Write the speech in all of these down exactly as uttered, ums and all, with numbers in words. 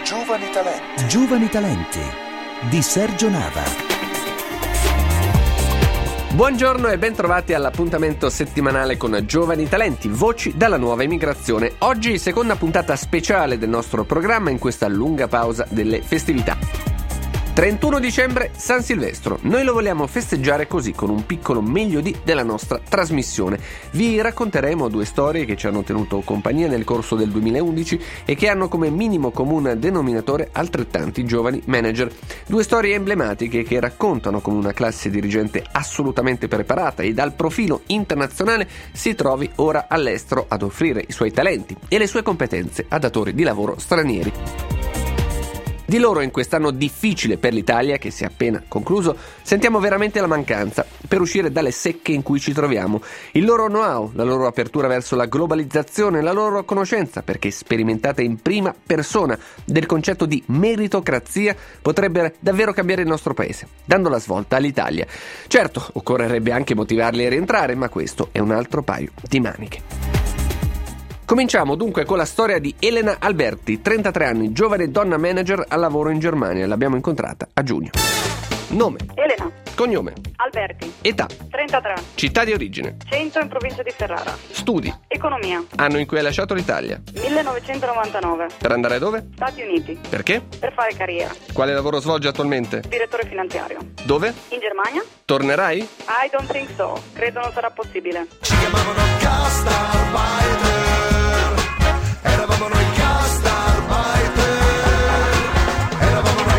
Giovani talenti. Giovani talenti di Sergio Nava. Buongiorno e ben trovati all'appuntamento settimanale con Giovani Talenti, voci dalla nuova immigrazione. Oggi seconda puntata speciale del nostro programma in questa lunga pausa delle festività. trentuno dicembre, San Silvestro. Noi lo vogliamo festeggiare così, con un piccolo meglio di della nostra trasmissione. Vi racconteremo due storie che ci hanno tenuto compagnia nel corso del duemilaundici e che hanno come minimo comune denominatore altrettanti giovani manager. Due storie emblematiche che raccontano come una classe dirigente assolutamente preparata e dal profilo internazionale si trovi ora all'estero ad offrire i suoi talenti e le sue competenze a datori di lavoro stranieri. Di loro in quest'anno difficile per l'Italia, che si è appena concluso, sentiamo veramente la mancanza per uscire dalle secche in cui ci troviamo. Il loro know-how, la loro apertura verso la globalizzazione, la loro conoscenza, perché sperimentata in prima persona, del concetto di meritocrazia potrebbe davvero cambiare il nostro paese, dando la svolta all'Italia. Certo, occorrerebbe anche motivarli a rientrare, ma questo è un altro paio di maniche. Cominciamo dunque con la storia di Elena Alberti, trentatré anni, giovane donna manager al lavoro in Germania. L'abbiamo incontrata a giugno. Nome? Elena. Cognome? Alberti. Età? trentatré. Città di origine? Cento in provincia di Ferrara. Studi? Economia. Anno in cui hai lasciato l'Italia? millenovecentonovantanove. Per andare dove? Stati Uniti. Perché? Per fare carriera. Quale lavoro svolgi attualmente? Direttore finanziario. Dove? In Germania? Tornerai? I don't think so. Credo non sarà possibile. Ci chiamavano Gastarbeiter. Eravamo noi Gastarbeiter. Eravamo noi.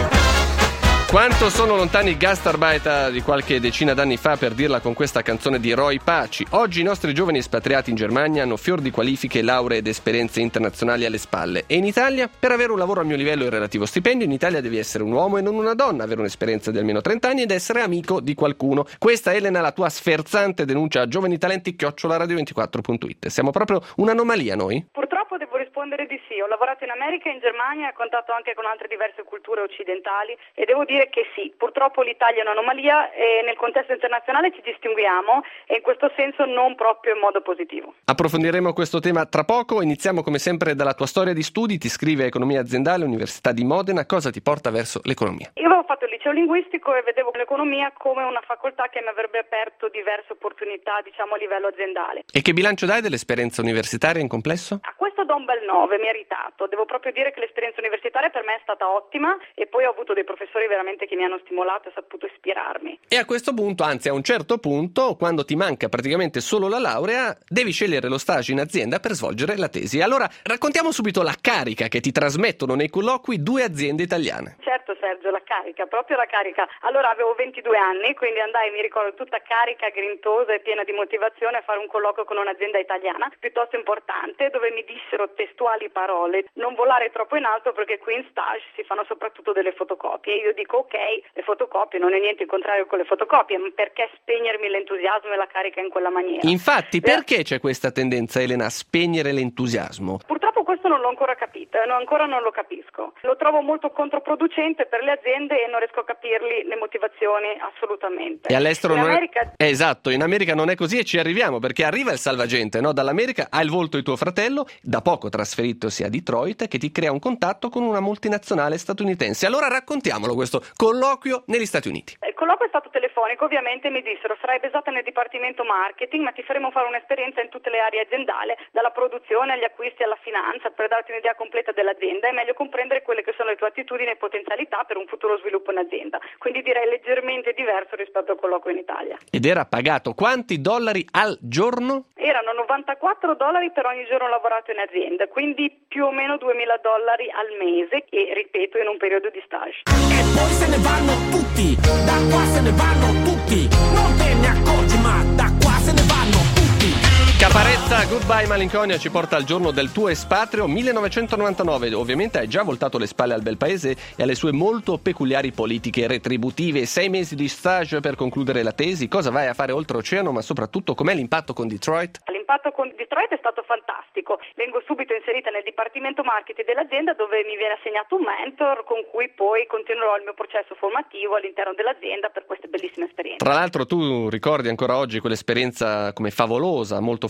Quanto sono lontani i Gastarbeiter di qualche decina d'anni fa, per dirla con questa canzone di Roy Paci. Oggi i nostri giovani espatriati in Germania hanno fior di qualifiche, lauree ed esperienze internazionali alle spalle. E in Italia? Per avere un lavoro a mio livello e relativo stipendio, in Italia devi essere un uomo e non una donna, avere un'esperienza di almeno trenta anni ed essere amico di qualcuno. Questa, Elena, la tua sferzante denuncia a giovanitalenti chiocciola radio ventiquattro punto it. Siamo proprio un'anomalia noi? Purtroppo devo rispondere di sì. Ho lavorato in America e in Germania, ho contatto anche con altre diverse culture occidentali e devo dire che sì, purtroppo l'Italia è un'anomalia e nel contesto internazionale ci distinguiamo e in questo senso non proprio in modo positivo. Approfondiremo questo tema tra poco. Iniziamo come sempre dalla tua storia di studi. Ti iscrivi a Economia Aziendale, Università di Modena. Cosa ti porta verso l'economia? Io avevo fatto il liceo linguistico e vedevo l'economia come una facoltà che mi avrebbe aperto diverse opportunità, diciamo, a livello aziendale. E che bilancio dai dell'esperienza universitaria in complesso? A questo do un bel nove, meritato. Devo proprio dire che l'esperienza universitaria per me è stata ottima e poi ho avuto dei professori veramente che mi hanno stimolato e saputo ispirarmi. E a questo punto, anzi a un certo punto, quando ti manca praticamente solo la laurea, devi scegliere lo stage in azienda per svolgere la tesi. Allora raccontiamo subito la carica che ti trasmettono nei colloqui due aziende italiane. Certo Sergio, la carica, proprio la carica. Allora avevo ventidue anni, quindi andai, mi ricordo, tutta carica, grintosa e piena di motivazione a fare un colloquio con un'azienda italiana piuttosto importante, dove mi dissero testuali parole: non volare troppo in alto perché qui in stage si fanno soprattutto delle fotocopie. E io dico ok, le fotocopie, non è niente in contrario con le fotocopie, ma perché spegnermi l'entusiasmo e la carica in quella maniera? Infatti, perché c'è questa tendenza, Elena, a spegnere l'entusiasmo? Purtroppo questo non l'ho ancora capito, eh, no, ancora non lo capisco. Lo trovo molto controproducente per le aziende e non riesco a capirli le motivazioni assolutamente. E all'estero in non America... è... Esatto, in America non è così e ci arriviamo, perché arriva il salvagente, no? Dall'America ha il volto di tuo fratello, da poco trasferitosi a Detroit, che ti crea un contatto con una multinazionale statunitense. Allora raccontiamolo questo colloquio negli Stati Uniti. Il colloquio è stato telefonico, ovviamente mi dissero sarai basata nel dipartimento marketing, ma ti faremo fare un'esperienza in tutte le aree aziendali, dalla produzione agli acquisti alla finanza, per darti un'idea completa dell'azienda e meglio comprendere quelle che sono le tue attitudini e potenzialità per un futuro sviluppo in azienda. Quindi direi leggermente diverso rispetto al colloquio in Italia. Ed era pagato quanti dollari al giorno? Erano novantaquattro dollari per ogni giorno lavorato in azienda, quindi più o meno duemila dollari al mese e, ripeto, in un periodo di stage. E poi se ne vanno tutti, da qua se ne vanno tutti, non te ne accorgi ma da qua se ne vanno tutti. Caparezza, Goodbye Malinconia ci porta al giorno del tuo espatrio millenovecentonovantanove. Ovviamente hai già voltato le spalle al bel paese e alle sue molto peculiari politiche retributive. Sei mesi di stage per concludere la tesi. Cosa vai a fare oltreoceano, ma soprattutto com'è l'impatto con Detroit? L'impatto con Detroit è stato fantastico. Vengo subito inserita nel dipartimento marketing dell'azienda, dove mi viene assegnato un mentor con cui poi continuerò il mio processo formativo all'interno dell'azienda per queste bellissime esperienze. Tra l'altro tu ricordi ancora oggi quell'esperienza come favolosa, molto formativa,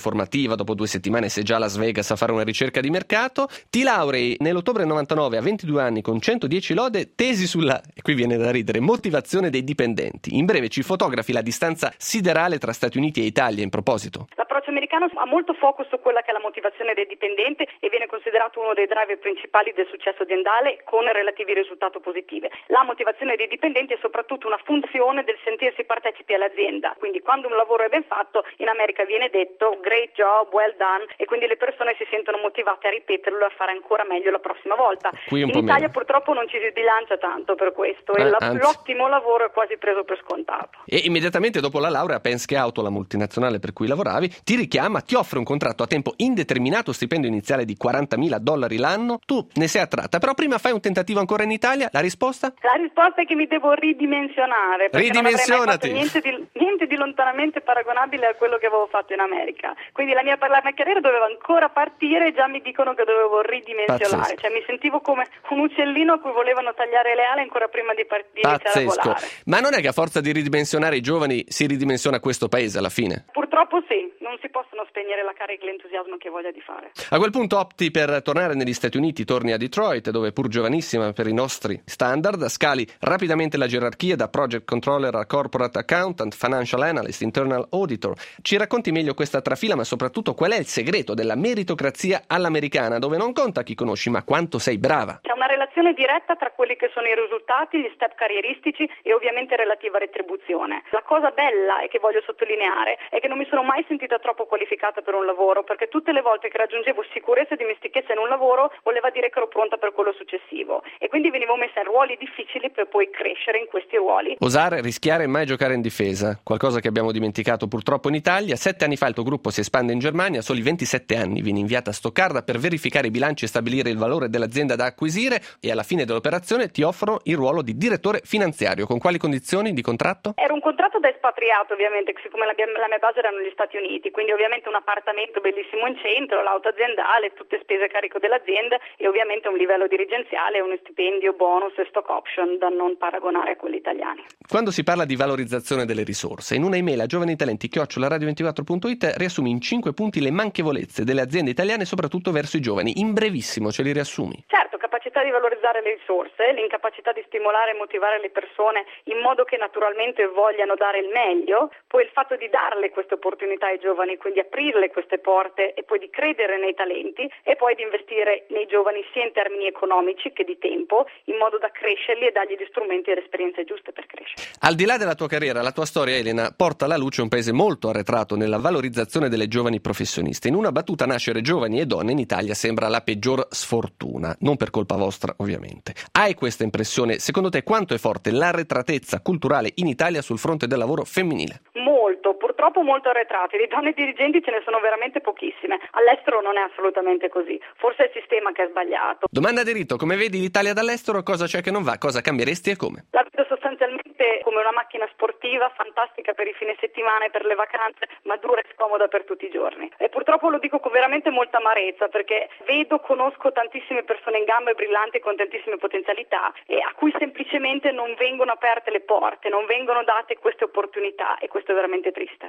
arriva, dopo due settimane sei già a Las Vegas a fare una ricerca di mercato, ti laurei nell'ottobre novantanove a ventidue anni con centodieci lode, tesi sulla, e qui viene da ridere, motivazione dei dipendenti. In breve ci fotografi la distanza siderale tra Stati Uniti e Italia in proposito. L'approccio americano ha molto focus su quella che è la motivazione del dipendente e viene considerato uno dei driver principali del successo aziendale con relativi risultati positivi. La motivazione dei dipendenti è soprattutto una funzione del sentirsi partecipi all'azienda, quindi quando un lavoro è ben fatto in America viene detto great job, well done, e quindi le persone si sentono motivate a ripeterlo e a fare ancora meglio la prossima volta. Qui un in po' Italia meno. Purtroppo non ci si sbilancia tanto per questo Eh, e la, anzi. l'ottimo lavoro è quasi preso per scontato. E immediatamente dopo la laurea Penske Auto, la multinazionale per cui lavoravi, ti richiama, ti offre un contratto a tempo indeterminato, stipendio iniziale di quarantamila dollari l'anno, tu ne sei attratta, però prima fai un tentativo ancora in Italia, la risposta? La risposta è che mi devo ridimensionare, perché non avrei mai fatto Ridimensionati. niente di, niente di lontanamente paragonabile a quello che avevo fatto in America. Quindi la mia, la mia carriera doveva ancora partire e già mi dicono che dovevo ridimensionare. Pazzesco. Cioè mi sentivo come un uccellino a cui volevano tagliare le ali ancora prima di, part- di iniziare a Pazzesco. volare. Ma non è che a forza di ridimensionare i giovani si ridimensiona questo paese alla fine? Purtroppo sì, non si possono spegnere la carica e l'entusiasmo che ho voglia di fare. A quel punto opti per tornare negli Stati Uniti, torni a Detroit, dove pur giovanissima per i nostri standard, scali rapidamente la gerarchia da project controller a corporate accountant, financial analyst, internal auditor. Ci racconti meglio questa trafila, ma soprattutto qual è il segreto della meritocrazia all'americana, dove non conta chi conosci, ma quanto sei brava. C'è una relazione diretta tra quelli che sono i risultati, gli step carrieristici e ovviamente relativa retribuzione. La cosa bella e che voglio sottolineare è che non mi sono mai sentita troppo qualificata per un lavoro, perché tutte le volte che raggiungevo sicurezza e dimestichezza in un lavoro voleva dire che ero pronta per quello successivo e quindi venivo messa in ruoli difficili per poi crescere in questi ruoli. Osare, rischiare e mai giocare in difesa, qualcosa che abbiamo dimenticato purtroppo in Italia. Sette anni fa il tuo gruppo si espande in Germania, a soli ventisette anni vieni inviata a Stoccarda per verificare i bilanci e stabilire il valore dell'azienda da acquisire e alla fine dell'operazione ti offrono il ruolo di direttore finanziario. Con quali condizioni di contratto? Era un contratto da espatriato ovviamente, siccome la mia, la mia base erano gli Stati Uniti, quindi ovviamente un appartamento bellissimo in centro, l'auto aziendale, tutte spese a carico dell'azienda e ovviamente un livello dirigenziale, uno stipendio, bonus e stock option da non paragonare a quelli italiani. Quando si parla di valorizzazione delle risorse, in una email a giovanitalenti chiocciola radio ventiquattro punto it riassumi in cinque punti le manchevolezze delle aziende italiane, soprattutto verso i giovani. In brevissimo ce li riassumi. Certo, capacità di valorizzare le risorse, l'incapacità di stimolare e motivare le persone in modo che naturalmente vogliano dare il meglio, poi il fatto di darle queste opportunità ai giovani, quindi aprirle queste porte e poi di credere nei talenti e poi di investire nei giovani sia in termini economici che di tempo, in modo da crescerli e dargli gli strumenti e le esperienze giuste per crescere. Al di là della tua carriera, la tua storia, Elena, porta alla luce un paese molto arretrato nella valorizzazione delle giovani professioniste. In una battuta, nascere giovani e donne in Italia sembra la peggior sfortuna, non per colpa vostra ovviamente. Hai questa impressione? Secondo te quanto è forte l'arretratezza culturale in Italia sul fronte del lavoro femminile? Molto, purtroppo molto arretrate. Di donne dirigenti ce ne sono veramente pochissime. All'estero non è assolutamente così. Forse è il sistema che è sbagliato. Domanda di rito: come vedi l'Italia dall'estero? Cosa c'è che non va? Cosa cambieresti e come? La vedo sostanzialmente come una macchina sportiva, fantastica per i fine settimana e per le vacanze, ma dura e scomoda per tutti i giorni. E purtroppo lo dico con veramente molta amarezza, perché vedo, conosco tantissime persone in gamba e brillanti con tantissime potenzialità e a cui semplicemente non vengono aperte le porte, non vengono date queste opportunità e questo è veramente triste.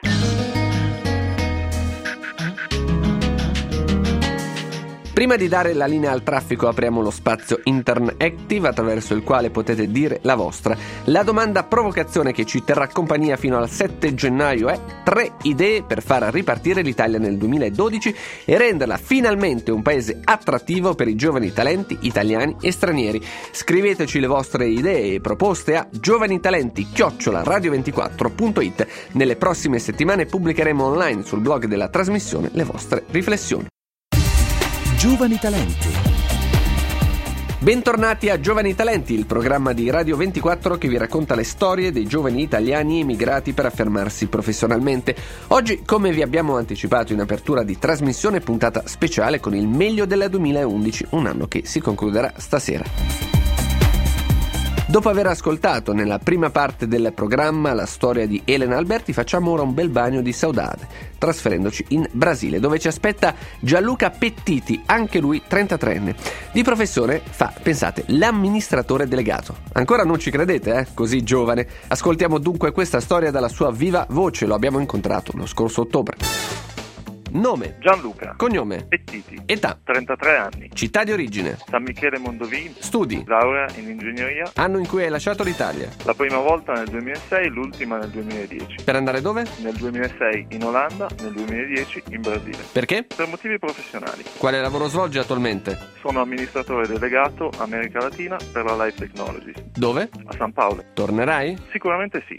Prima di dare la linea al traffico apriamo lo spazio Interactive attraverso il quale potete dire la vostra. La domanda provocazione che ci terrà compagnia fino al sette gennaio è: tre idee per far ripartire l'Italia nel duemiladodici e renderla finalmente un paese attrattivo per i giovani talenti italiani e stranieri. Scriveteci le vostre idee e proposte a giovanitalenti chiocciola radio ventiquattro punto it. Nelle prossime settimane pubblicheremo online sul blog della trasmissione le vostre riflessioni. Giovani Talenti. Bentornati a Giovani Talenti, il programma di Radio ventiquattro che vi racconta le storie dei giovani italiani emigrati per affermarsi professionalmente. Oggi, come vi abbiamo anticipato in apertura di trasmissione, puntata speciale con il meglio del duemilaundici, un anno che si concluderà stasera. Dopo aver ascoltato nella prima parte del programma la storia di Elena Alberti, facciamo ora un bel bagno di saudade, trasferendoci in Brasile, dove ci aspetta Gianluca Pettiti, anche lui trentatreenne. Di professione fa, pensate, l'amministratore delegato. Ancora non ci credete, eh? Così giovane. Ascoltiamo dunque questa storia dalla sua viva voce, lo abbiamo incontrato lo scorso ottobre. Nome. Gianluca. Cognome. Pettiti. Età. trentatré anni. Città di origine. San Michele Mondovì. Studi. Laurea in ingegneria. Anno in cui hai lasciato l'Italia. La prima volta nel duemilasei, l'ultima nel duemiladieci. Per andare dove? Nel duemilasei in Olanda, nel duemiladieci in Brasile. Perché? Per motivi professionali. Quale lavoro svolgi attualmente? Sono amministratore delegato America Latina per la Life Technologies. Dove? A San Paolo. Tornerai? Sicuramente sì.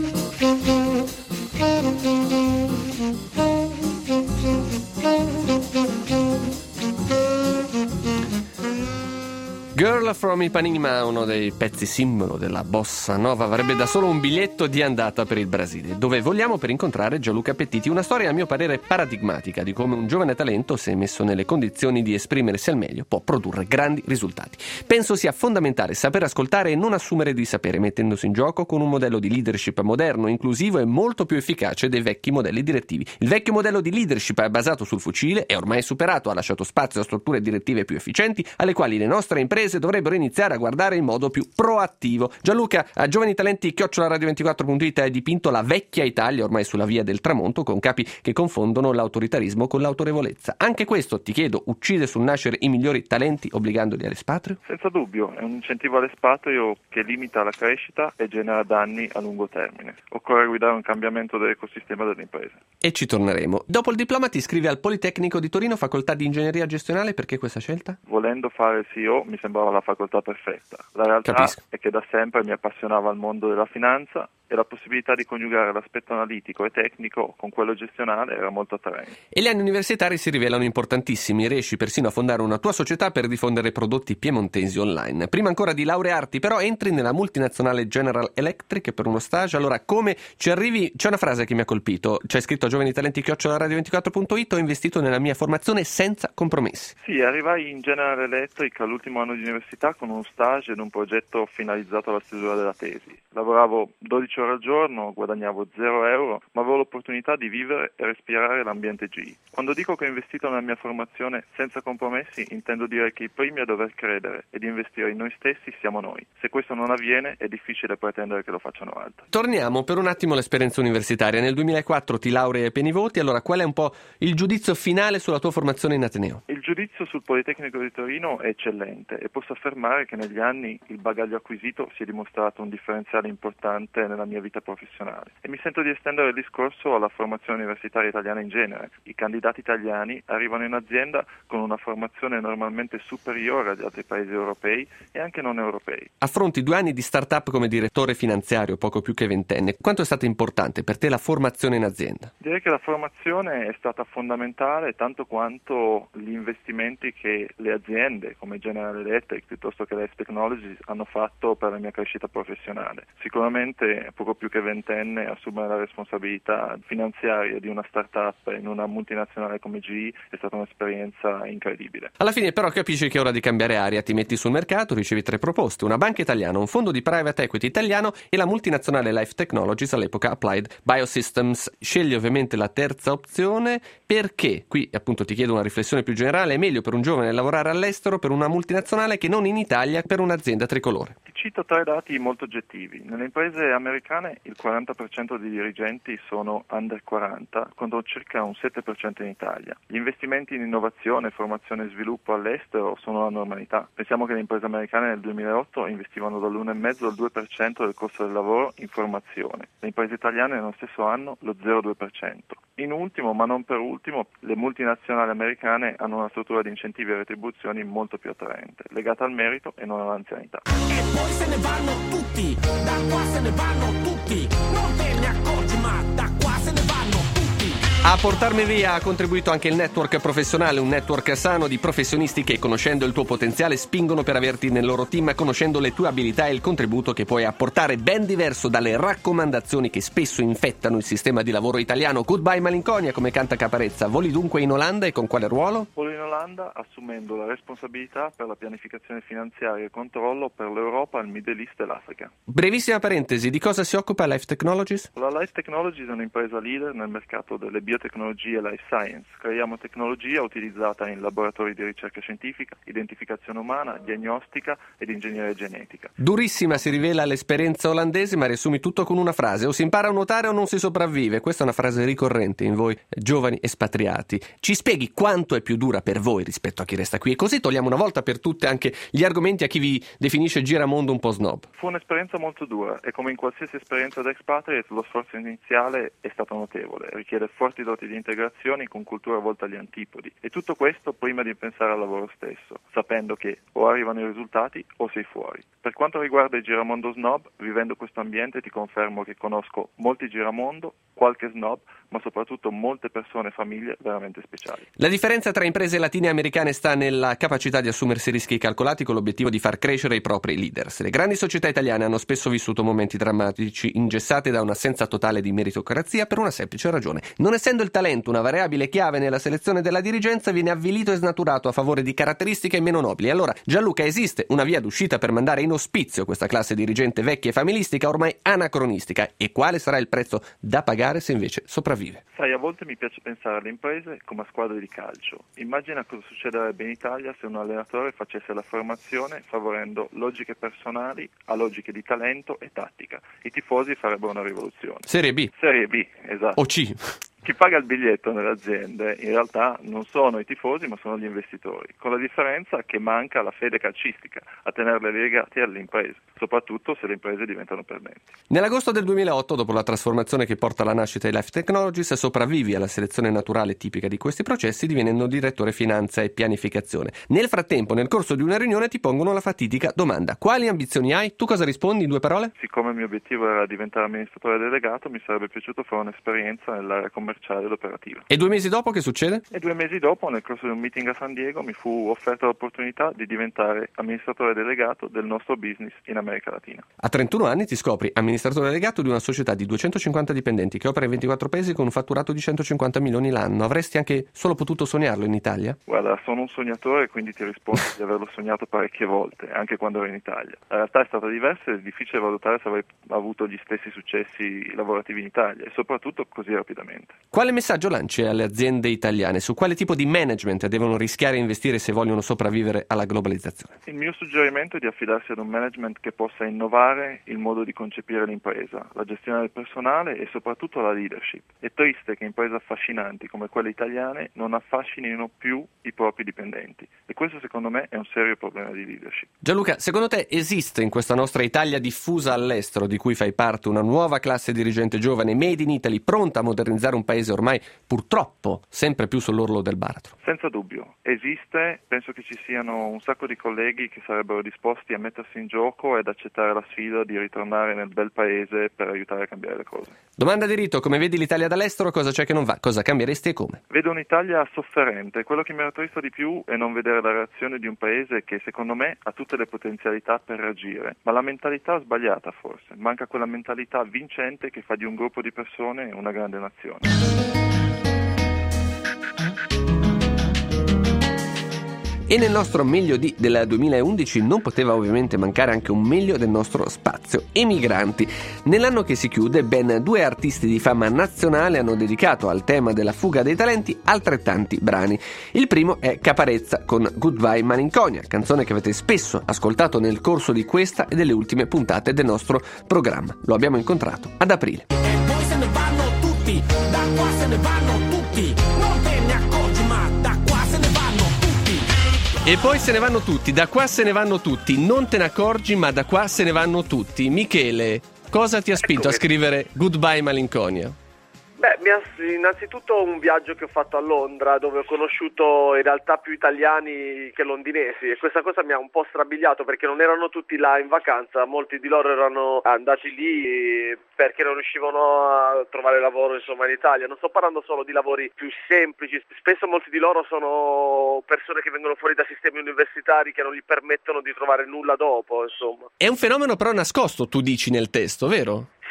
Girl from Ipanema, uno dei pezzi simbolo della bossa nova, avrebbe da solo un biglietto di andata per il Brasile, dove vogliamo per incontrare Gianluca Pettiti. Una storia a mio parere paradigmatica di come un giovane talento, se messo nelle condizioni di esprimersi al meglio, può produrre grandi risultati. Penso sia fondamentale saper ascoltare e non assumere di sapere, mettendosi in gioco con un modello di leadership moderno, inclusivo e molto più efficace dei vecchi modelli direttivi. Il vecchio modello di leadership è basato sul fucile, è ormai superato, ha lasciato spazio a strutture direttive più efficienti, alle quali le nostre imprese dovrebbero iniziare a guardare in modo più proattivo. Gianluca, a Giovani Talenti chiocciola radio ventiquattro punto it hai dipinto la vecchia Italia ormai sulla via del tramonto, con capi che confondono l'autoritarismo con l'autorevolezza. Anche questo, ti chiedo, uccide sul nascere i migliori talenti obbligandoli all'espatrio? Senza dubbio, è un incentivo all'espatrio che limita la crescita e genera danni a lungo termine. Occorre guidare un cambiamento dell'ecosistema delle imprese. E ci torneremo. Dopo il diploma ti iscrivi al Politecnico di Torino, facoltà di ingegneria gestionale. Perché questa scelta? Volendo fare il C E O mi sembrava la facoltà perfetta. La realtà Capisco. è che da sempre mi appassionava il mondo della finanza e la possibilità di coniugare l'aspetto analitico e tecnico con quello gestionale era molto attraente. E gli anni universitari si rivelano importantissimi. Riesci persino a fondare una tua società per diffondere prodotti piemontesi online. Prima ancora di laurearti, però, entri nella multinazionale General Electric per uno stage. Allora, come ci arrivi? C'è una frase che mi ha colpito. C'è scritto a Giovani Talenti chiocciola radio ventiquattro punto it: ho investito nella mia formazione senza compromessi. Sì, arrivai in General Electric all'ultimo anno di università con uno stage ed un progetto finalizzato alla stesura della tesi. Lavoravo dodici ore al giorno, guadagnavo zero euro, ma avevo l'opportunità di vivere e respirare l'ambiente G I. Quando dico che ho investito nella mia formazione senza compromessi, intendo dire che i primi a dover credere ed investire in noi stessi siamo noi. Se questo non avviene, è difficile pretendere che lo facciano altri. Torniamo per un attimo all'esperienza universitaria. Nel duemilaquattro ti laurei ai pieni voti. Allora, qual è un po' il giudizio finale sulla tua formazione in Ateneo? Il giudizio sul Politecnico di Torino è eccellente e posso affermare che negli anni il bagaglio acquisito si è dimostrato un differenziale importante nella mia vita professionale. E mi sento di estendere il discorso alla formazione universitaria italiana in genere. I candidati italiani arrivano in azienda con una formazione normalmente superiore agli altri paesi europei e anche non europei. Affronti due anni di start-up come direttore finanziario, poco più che ventenne. Quanto è stata importante per te la formazione in azienda? Direi che la formazione è stata fondamentale tanto quanto gli investimenti che le aziende come General Electric piuttosto che Life Technologies hanno fatto per la mia crescita professionale. Sicuramente poco più che ventenne assumere la responsabilità finanziaria di una start-up in una multinazionale come G E è stata un'esperienza incredibile. Alla fine però capisci che è ora di cambiare aria, ti metti sul mercato, ricevi tre proposte: una banca italiana, un fondo di private equity italiano e la multinazionale Life Technologies, all'epoca Applied Biosystems. Scegli ovviamente la terza opzione. Perché? Qui appunto ti chiedo una riflessione più generale. È meglio per un giovane lavorare all'estero per una multinazionale che non in Italia per un'azienda tricolore? Ti cito tre dati molto oggettivi. Nelle imprese americane il quaranta per cento dei dirigenti sono under quaranta, contro circa un sette per cento in Italia. Gli investimenti in innovazione, formazione e sviluppo all'estero sono la normalità. Pensiamo che le imprese americane nel duemilaotto investivano dall'uno virgola cinque al due per cento del costo del lavoro in formazione. Le imprese italiane nello stesso anno lo zero virgola due per cento. In ultimo, ma non per ultimo, le multinazionali americane hanno una struttura di incentivi e retribuzioni molto più attraente, legata al merito e non all'anzianità. E poi se ne vanno tutti, da qua se ne vanno tutti, non te ne accorgi ma da qua se ne vanno tutti. A portarmi via ha contribuito anche il network professionale, un network sano di professionisti che, conoscendo il tuo potenziale, spingono per averti nel loro team, conoscendo le tue abilità e il contributo che puoi apportare, ben diverso dalle raccomandazioni che spesso infettano il sistema di lavoro italiano. Goodbye malinconia, come canta Caparezza. Voli dunque in Olanda e con quale ruolo? Volo in Olanda assumendo la responsabilità per la pianificazione finanziaria e controllo per l'Europa, il Middle East e l'Africa. Brevissima parentesi, di cosa si occupa Life Technologies? La Life Technologies è un'impresa leader nel mercato delle biotecnologia e life science. Creiamo tecnologia utilizzata in laboratori di ricerca scientifica, identificazione umana, diagnostica ed ingegneria genetica. Durissima si rivela l'esperienza olandese, ma riassumi tutto con una frase: o si impara a nuotare o non si sopravvive. Questa è una frase ricorrente in voi giovani espatriati. Ci spieghi quanto è più dura per voi rispetto a chi resta qui, e così togliamo una volta per tutte anche gli argomenti a chi vi definisce giramondo un po' snob. Fu un'esperienza molto dura e, come in qualsiasi esperienza da expatriate, lo sforzo iniziale è stato notevole, richiede forti doti di integrazione con cultura volta agli antipodi, e tutto questo prima di pensare al lavoro stesso, sapendo che o arrivano i risultati o sei fuori. Per quanto riguarda il giramondo snob, vivendo questo ambiente ti confermo che conosco molti giramondo, qualche snob, ma soprattutto molte persone e famiglie veramente speciali. La differenza tra imprese latine e americane sta nella capacità di assumersi rischi calcolati con l'obiettivo di far crescere i propri leaders. Le grandi società italiane hanno spesso vissuto momenti drammatici, ingessate da un'assenza totale di meritocrazia, per una semplice ragione: non essendo il talento una variabile chiave nella selezione della dirigenza, viene avvilito e snaturato a favore di caratteristiche meno nobili. Allora, Gianluca, esiste una via d'uscita per mandare in ospizio questa classe dirigente vecchia e familistica, ormai anacronistica? E quale sarà il prezzo da pagare se invece sopravvive? Sai, a volte mi piace pensare alle imprese come a squadre di calcio. Immagina cosa succederebbe in Italia se un allenatore facesse la formazione favorendo logiche personali a logiche di talento e tattica. I tifosi farebbero una rivoluzione. Serie B. Serie B, esatto. O C. Chi paga il biglietto nelle aziende in realtà non sono i tifosi, ma sono gli investitori, con la differenza che manca la fede calcistica a tenerle legate alle imprese, soprattutto se le imprese diventano perdenti. Nell'agosto del duemilaotto, dopo la trasformazione che porta alla nascita di Life Technologies, sopravvivi alla selezione naturale tipica di questi processi, divenendo direttore finanza e pianificazione. Nel frattempo, nel corso di una riunione, ti pongono la fatidica domanda: quali ambizioni hai? Tu cosa rispondi in due parole? Siccome il mio obiettivo era diventare amministratore delegato, mi sarebbe piaciuto fare un'esperienza nell'area commerciale ed operativa. E due mesi dopo che succede? E due mesi dopo, nel corso di un meeting a San Diego, mi fu offerta l'opportunità di diventare amministratore delegato del nostro business in America Latina. A trentuno anni ti scopri amministratore delegato di una società di duecentocinquanta dipendenti che opera in ventiquattro paesi con un fatturato di centocinquanta milioni l'anno. Avresti anche solo potuto sognarlo in Italia? Guarda, sono un sognatore, quindi ti rispondo di averlo sognato parecchie volte, anche quando ero in Italia. La realtà è stata diversa ed è difficile valutare se avrei avuto gli stessi successi lavorativi in Italia, e soprattutto così rapidamente. Quale messaggio lanci alle aziende italiane? Su quale tipo di management devono rischiare e investire se vogliono sopravvivere alla globalizzazione? Il mio suggerimento è di affidarsi ad un management che possa innovare il modo di concepire l'impresa, la gestione del personale e soprattutto la leadership. È triste che imprese affascinanti come quelle italiane non affascinino più i propri dipendenti, e questo secondo me è un serio problema di leadership. Gianluca, secondo te esiste in questa nostra Italia diffusa all'estero, di cui fai parte, una nuova classe dirigente giovane, made in Italy, pronta a modernizzare un paese ormai purtroppo sempre più sull'orlo del baratro? Senza dubbio, esiste. Penso che ci siano un sacco di colleghi che sarebbero disposti a mettersi in gioco ed accettare la sfida di ritornare nel bel paese per aiutare a cambiare le cose. Domanda di rito: come vedi l'Italia dall'estero? Cosa c'è che non va? Cosa cambieresti e come? Vedo un'Italia sofferente. Quello che mi rattrista di più è non vedere la reazione di un paese che secondo me ha tutte le potenzialità per reagire, ma la mentalità sbagliata forse. Manca quella mentalità vincente che fa di un gruppo di persone una grande nazione. E nel nostro meglio di del duemilaundici non poteva ovviamente mancare anche un meglio del nostro spazio emigranti. Nell'anno che si chiude, ben due artisti di fama nazionale hanno dedicato al tema della fuga dei talenti altrettanti brani. Il primo è Caparezza con Goodbye Malinconia, canzone che avete spesso ascoltato nel corso di questa e delle ultime puntate del nostro programma. Lo abbiamo incontrato ad aprile. E poi se ne vanno tutti, da qua se ne vanno tutti, non te ne accorgi ma da qua se ne vanno tutti. E poi se ne vanno tutti, da qua se ne vanno tutti, non te ne accorgi ma da qua se ne vanno tutti. Michele, cosa ti ha spinto a scrivere Goodbye Malinconia? Beh, mi ha, innanzitutto un viaggio che ho fatto a Londra, dove ho conosciuto in realtà più italiani che londinesi, e questa cosa mi ha un po' strabiliato perché non erano tutti là in vacanza, molti di loro erano andati lì perché non riuscivano a trovare lavoro insomma in Italia. Non sto parlando solo di lavori più semplici, spesso molti di loro sono persone che vengono fuori da sistemi universitari che non gli permettono di trovare nulla dopo, insomma. È un fenomeno però nascosto, tu dici nel testo, vero?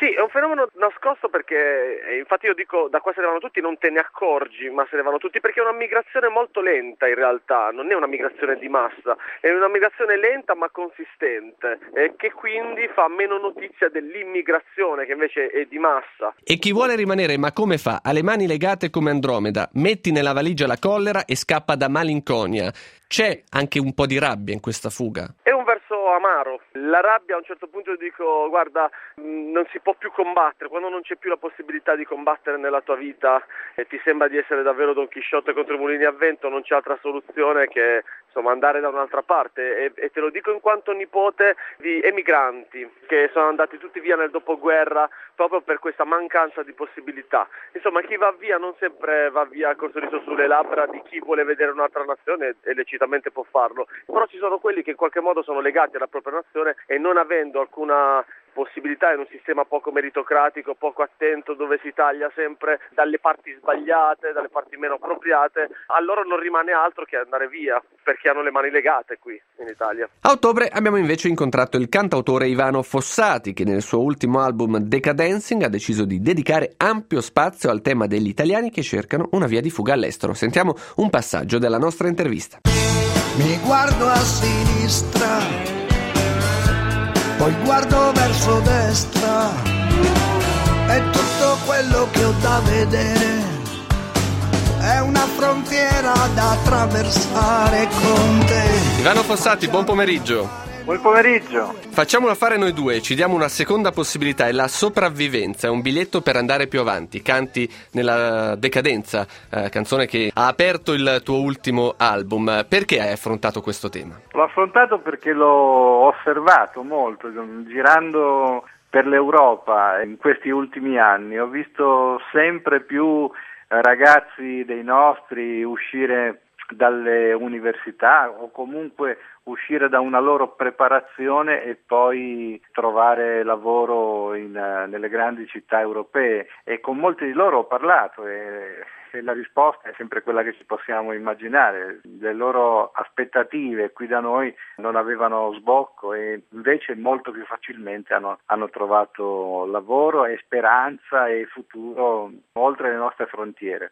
Sì, è un fenomeno nascosto perché, eh, infatti io dico, da qua se ne vanno tutti non te ne accorgi, ma se ne vanno tutti perché è una migrazione molto lenta in realtà, non è una migrazione di massa, è una migrazione lenta ma consistente, eh, che quindi fa meno notizia dell'immigrazione che invece è di massa. E chi vuole rimanere, ma come fa? Ha le mani legate come Andromeda, metti nella valigia la collera e scappa da malinconia. C'è anche un po' di rabbia in questa fuga? È un verso amaro. La rabbia a un certo punto dico, guarda, non si può più combattere, quando non c'è più la possibilità di combattere nella tua vita e ti sembra di essere davvero Don Chisciotte contro i mulini a vento, non c'è altra soluzione che insomma andare da un'altra parte e, e te lo dico in quanto nipote di emigranti che sono andati tutti via nel dopoguerra proprio per questa mancanza di possibilità. Insomma, chi va via non sempre va via col sorriso sulle labbra di chi vuole vedere un'altra nazione e lecitamente può farlo, però ci sono quelli che in qualche modo sono legati alla propria nazione e non avendo alcuna possibilità in un sistema poco meritocratico, poco attento, dove si taglia sempre dalle parti sbagliate, dalle parti meno appropriate, a loro non rimane altro che andare via, perché hanno le mani legate qui in Italia. A ottobre abbiamo invece incontrato il cantautore Ivano Fossati, che nel suo ultimo album Decadencing ha deciso di dedicare ampio spazio al tema degli italiani che cercano una via di fuga all'estero. Sentiamo un passaggio della nostra intervista. Mi guardo a sinistra, poi guardo verso destra, e tutto quello che ho da vedere è una frontiera da attraversare con te. Ivano Fossati, buon pomeriggio. Buon pomeriggio. Facciamo un affare noi due, ci diamo una seconda possibilità, è la sopravvivenza, è un biglietto per andare più avanti. Canti nella Decadenza, eh, canzone che ha aperto il tuo ultimo album. Perché hai affrontato questo tema? L'ho affrontato perché l'ho osservato molto, girando per l'Europa in questi ultimi anni. Ho visto sempre più ragazzi dei nostri uscire dalle università o comunque uscire da una loro preparazione e poi trovare lavoro in, uh, nelle grandi città europee, e con molti di loro ho parlato e, e la risposta è sempre quella che ci possiamo immaginare. Le loro aspettative qui da noi non avevano sbocco e invece molto più facilmente hanno, hanno trovato lavoro e speranza e futuro oltre le nostre frontiere.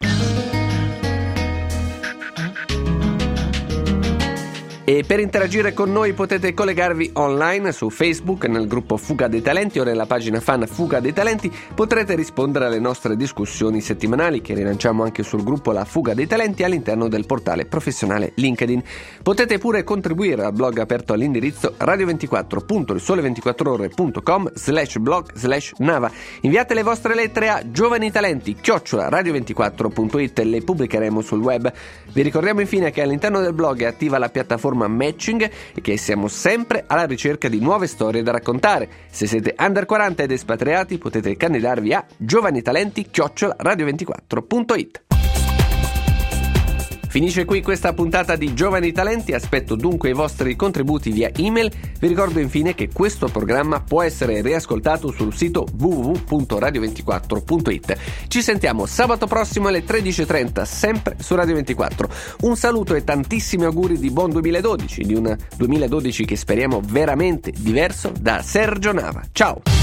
E per interagire con noi potete collegarvi online su Facebook nel gruppo Fuga dei Talenti o nella pagina fan Fuga dei Talenti. Potrete rispondere alle nostre discussioni settimanali che rilanciamo anche sul gruppo La Fuga dei Talenti all'interno del portale professionale LinkedIn. Potete pure contribuire al blog aperto all'indirizzo radio ventiquattro punto il sole ventiquattro ore punto com slash blog slash nava. Inviate le vostre lettere a giovanitalenti chiocciola radio ventiquattro punto it e le pubblicheremo sul web. Vi ricordiamo infine che all'interno del blog è attiva la piattaforma Matching e che siamo sempre alla ricerca di nuove storie da raccontare. Se siete under quaranta ed espatriati potete candidarvi a giovanitalenti chiocciola radio ventiquattro punto it. Finisce qui questa puntata di Giovani Talenti, aspetto dunque i vostri contributi via email. Vi ricordo infine che questo programma può essere riascoltato sul sito w w w punto radio ventiquattro punto it. Ci sentiamo sabato prossimo alle tredici e trenta, sempre su Radio ventiquattro. Un saluto e tantissimi auguri di buon duemiladodici, di un duemiladodici che speriamo veramente diverso, da Sergio Nava. Ciao!